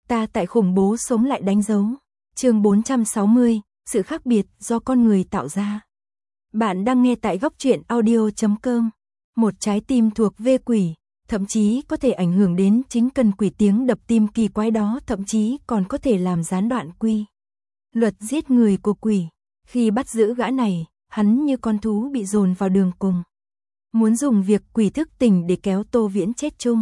Ta tại khủng bố sống lại đánh dấu. Chương 460, sự khác biệt do con người tạo ra. Bạn đang nghe tại góc truyện audio.com. Một trái tim thuộc về quỷ, thậm chí có thể ảnh hưởng đến chính cần quỷ, tiếng đập tim kỳ quái đó thậm chí còn có thể làm gián đoạn quy luật giết người của quỷ. Khi bắt giữ gã này, hắn như con thú bị dồn vào đường cùng. Muốn dùng việc quỷ thức tỉnh để kéo Tô Viễn chết chung.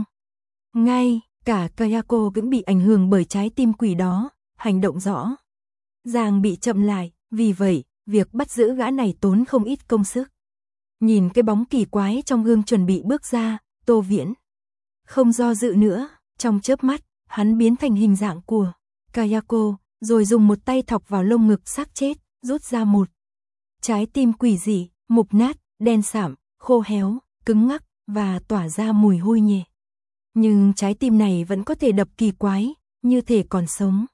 Ngay cả Kayako cũng bị ảnh hưởng bởi trái tim quỷ đó, hành động rõ ràng bị chậm lại, vì vậy, việc bắt giữ gã này tốn không ít công sức. Nhìn cái bóng kỳ quái trong gương chuẩn bị bước ra, Tô Viễn không do dự nữa, trong chớp mắt, hắn biến thành hình dạng của Kayako, rồi dùng một tay thọc vào lông ngực xác chết, rút ra một trái tim quỷ dị, mục nát, đen sạm, khô héo, cứng ngắc và tỏa ra mùi hôi nhẹ. Nhưng trái tim này vẫn có thể đập kỳ quái, như thể còn sống.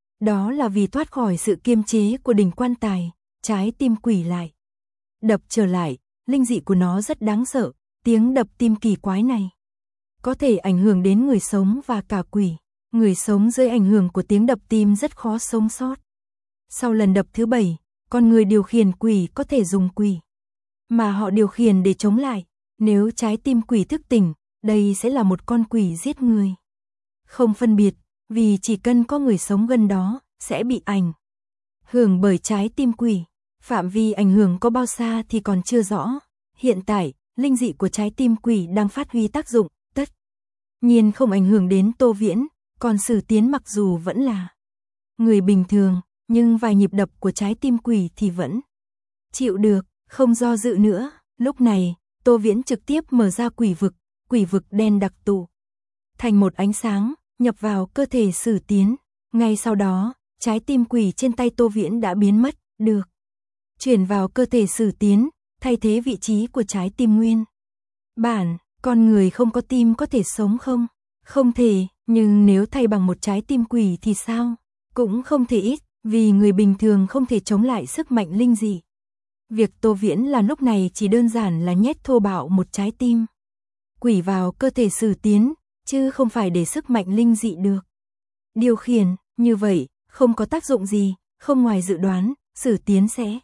Đó là vì thoát khỏi sự kiềm chế của đỉnh quan tài, trái tim quỷ lại đập trở lại, linh dị của nó rất đáng sợ, tiếng đập tim kỳ quái này có thể ảnh hưởng đến người sống và cả quỷ. Người sống dưới ảnh hưởng của tiếng đập tim rất khó sống sót. Sau lần đập thứ 7, con người điều khiển quỷ có thể dùng quỷ mà họ điều khiển để chống lại. Nếu trái tim quỷ thức tỉnh, đây sẽ là một con quỷ giết người không phân biệt, vì chỉ cần có người sống gần đó, sẽ bị ảnh hưởng bởi trái tim quỷ. Phạm vi ảnh hưởng có bao xa thì còn chưa rõ. Hiện tại, linh dị của trái tim quỷ đang phát huy tác dụng, tất nhiên không ảnh hưởng đến Tô Viễn, còn Sử Tiến mặc dù vẫn là người bình thường, nhưng vài nhịp đập của trái tim quỷ thì vẫn chịu được, không do dự nữa. Lúc này, Tô Viễn trực tiếp mở ra quỷ vực đen đặc tụ thành một ánh sáng, nhập vào cơ thể Sử Tiến. Ngay sau đó, trái tim quỷ trên tay Tô Viễn đã biến mất, được chuyển vào cơ thể Sử Tiến, thay thế vị trí của trái tim nguyên bản. Con người không có tim có thể sống không? Không thể, nhưng nếu thay bằng một trái tim quỷ thì sao? Cũng không thể ít, vì người bình thường không thể chống lại sức mạnh linh dị. Việc Tô Viễn làm lúc này chỉ đơn giản là nhét thô bạo một trái tim quỷ vào cơ thể Sử Tiến, chứ không phải để sức mạnh linh dị được điều khiển. Như vậy, không có tác dụng gì, không ngoài dự đoán, Sử Tiến sẽ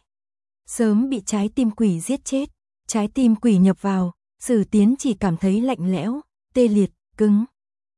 sớm bị trái tim quỷ giết chết. Trái tim quỷ nhập vào, Sử Tiến chỉ cảm thấy lạnh lẽo, tê liệt, cứng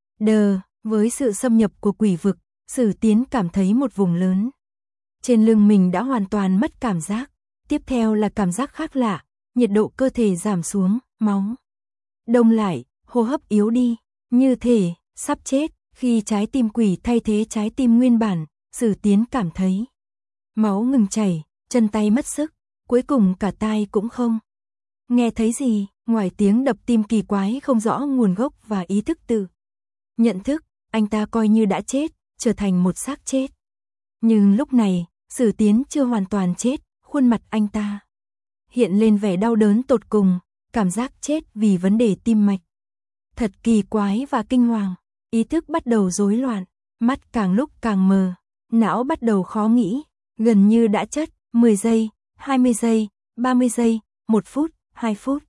đờ. Với sự xâm nhập của quỷ vực, Sử Tiến cảm thấy một vùng lớn trên lưng mình đã hoàn toàn mất cảm giác. Tiếp theo là cảm giác khác lạ, nhiệt độ cơ thể giảm xuống, máu đông lại, hô hấp yếu đi, như thể sắp chết. Khi trái tim quỷ thay thế trái tim nguyên bản, Sử Tiến cảm thấy máu ngừng chảy, chân tay mất sức, cuối cùng cả tai cũng không nghe thấy gì, ngoài tiếng đập tim kỳ quái không rõ nguồn gốc và ý thức tự nhận thức, anh ta coi như đã chết, trở thành một xác chết. Nhưng lúc này, Sử Tiến chưa hoàn toàn chết, khuôn mặt anh ta hiện lên vẻ đau đớn tột cùng, cảm giác chết vì vấn đề tim mạch thật kỳ quái và kinh hoàng. Ý thức bắt đầu rối loạn, mắt càng lúc càng mờ, não bắt đầu khó nghĩ, gần như đã chất. 10 giây, 20 giây, 30 giây, 1 phút, 2 phút.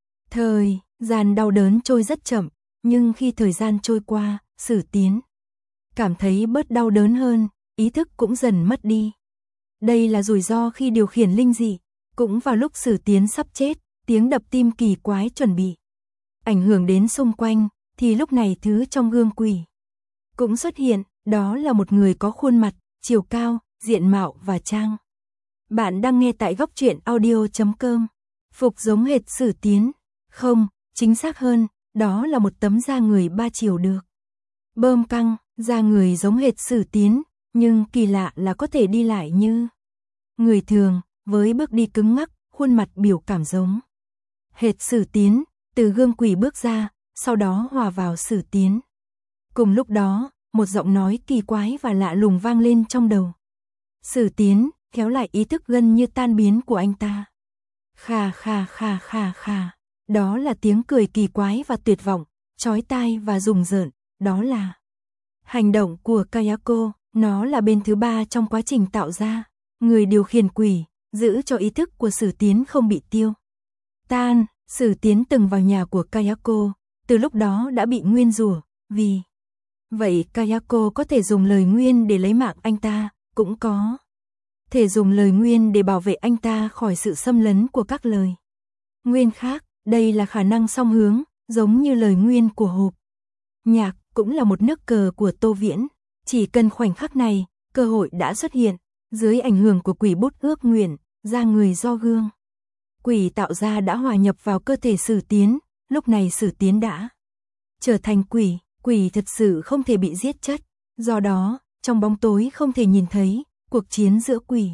Thời gian đau đớn trôi rất chậm, nhưng khi thời gian trôi qua, Sử Tiến cảm thấy bớt đau đớn hơn, ý thức cũng dần mất đi. Đây là rủi ro khi điều khiển linh dị. Cũng vào lúc Sử Tiến sắp chết, tiếng đập tim kỳ quái chuẩn bị ảnh hưởng đến xung quanh, thì lúc này thứ trong gương quỷ cũng xuất hiện, đó là một người có khuôn mặt, chiều cao, diện mạo và trang. Bạn đang nghe tại góc truyện audio.com. Phục giống hệt Sử Tiến. Không, chính xác hơn, đó là một tấm da người 3 chiều được bơm căng, da người giống hệt Sử Tiến, nhưng kỳ lạ là có thể đi lại như người thường, với bước đi cứng ngắc, khuôn mặt biểu cảm giống hệt Sử Tiến. Từ gương quỷ bước ra, sau đó hòa vào Sử Tiến. Cùng lúc đó, một giọng nói kỳ quái và lạ lùng vang lên trong đầu Sử Tiến, kéo lại ý thức gần như tan biến của anh ta. Khà khà khà khà khà. Đó là tiếng cười kỳ quái và tuyệt vọng, chói tai và rùng rợn. Đó là hành động của Kayako. Nó là bên thứ 3 trong quá trình tạo ra. Người điều khiển quỷ, giữ cho ý thức của Sử Tiến không bị tiêu tan. Sử Tiến từng vào nhà của Kayako, từ lúc đó đã bị nguyên rủa vì Vậy Kayako có thể dùng lời nguyên để lấy mạng anh ta, cũng có thể dùng lời nguyên để bảo vệ anh ta khỏi sự xâm lấn của các lời nguyên khác. Đây là khả năng song hướng, giống như lời nguyên của hộp nhạc, cũng là một nước cờ của Tô Viễn. Chỉ cần khoảnh khắc này, cơ hội đã xuất hiện. Dưới ảnh hưởng của quỷ bút ước nguyện, ra người do gương quỷ tạo ra đã hòa nhập vào cơ thể Sử Tiến. Lúc này Sử Tiến đã trở thành quỷ. Quỷ thật sự không thể bị giết chết. Do đó, trong bóng tối không thể nhìn thấy, cuộc chiến giữa quỷ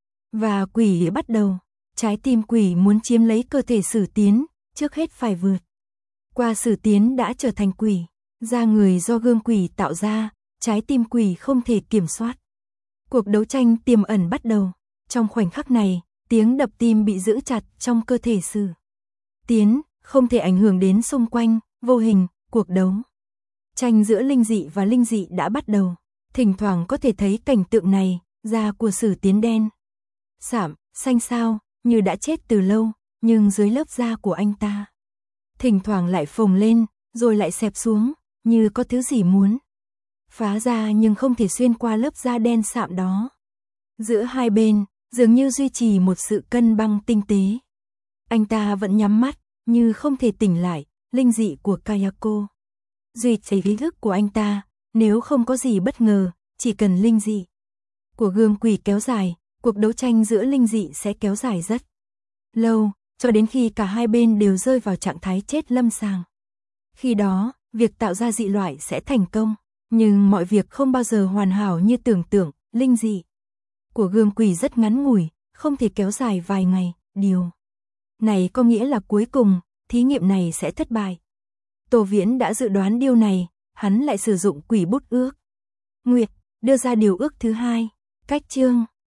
và quỷ bắt đầu. Trái tim quỷ muốn chiếm lấy cơ thể Sử Tiến, trước hết phải vượt qua Sử Tiến đã trở thành quỷ. Ra người do gương quỷ tạo ra, trái tim quỷ không thể kiểm soát. Cuộc đấu tranh tiềm ẩn bắt đầu. Trong khoảnh khắc này, tiếng đập tim bị giữ chặt trong cơ thể Sử Tiến, không thể ảnh hưởng đến xung quanh, vô hình, cuộc đấu tranh giữa linh dị và linh dị đã bắt đầu. Thỉnh thoảng có thể thấy cảnh tượng này, da của Sử Tiến đen sạm, xanh xao, như đã chết từ lâu, nhưng dưới lớp da của anh ta thỉnh thoảng lại phồng lên, rồi lại xẹp xuống, như có thứ gì muốn phá ra nhưng không thể xuyên qua lớp da đen sạm đó. Giữa hai bên, dường như duy trì một sự cân bằng tinh tế. Anh ta vẫn nhắm mắt, như không thể tỉnh lại. Linh dị của Kayako duy trì ý thức của anh ta, nếu không có gì bất ngờ, chỉ cần linh dị của gương quỷ kéo dài, cuộc đấu tranh giữa linh dị sẽ kéo dài rất lâu, cho đến khi cả hai bên đều rơi vào trạng thái chết lâm sàng. Khi đó, việc tạo ra dị loại sẽ thành công, nhưng mọi việc không bao giờ hoàn hảo như tưởng tượng. Linh dị của gương quỷ rất ngắn ngủi, không thể kéo dài vài ngày. Điều này có nghĩa là cuối cùng, thí nghiệm này sẽ thất bại. Tô Viễn đã dự đoán điều này, hắn lại sử dụng quỷ bút ước nguyệt, đưa ra điều ước thứ hai. Cách chương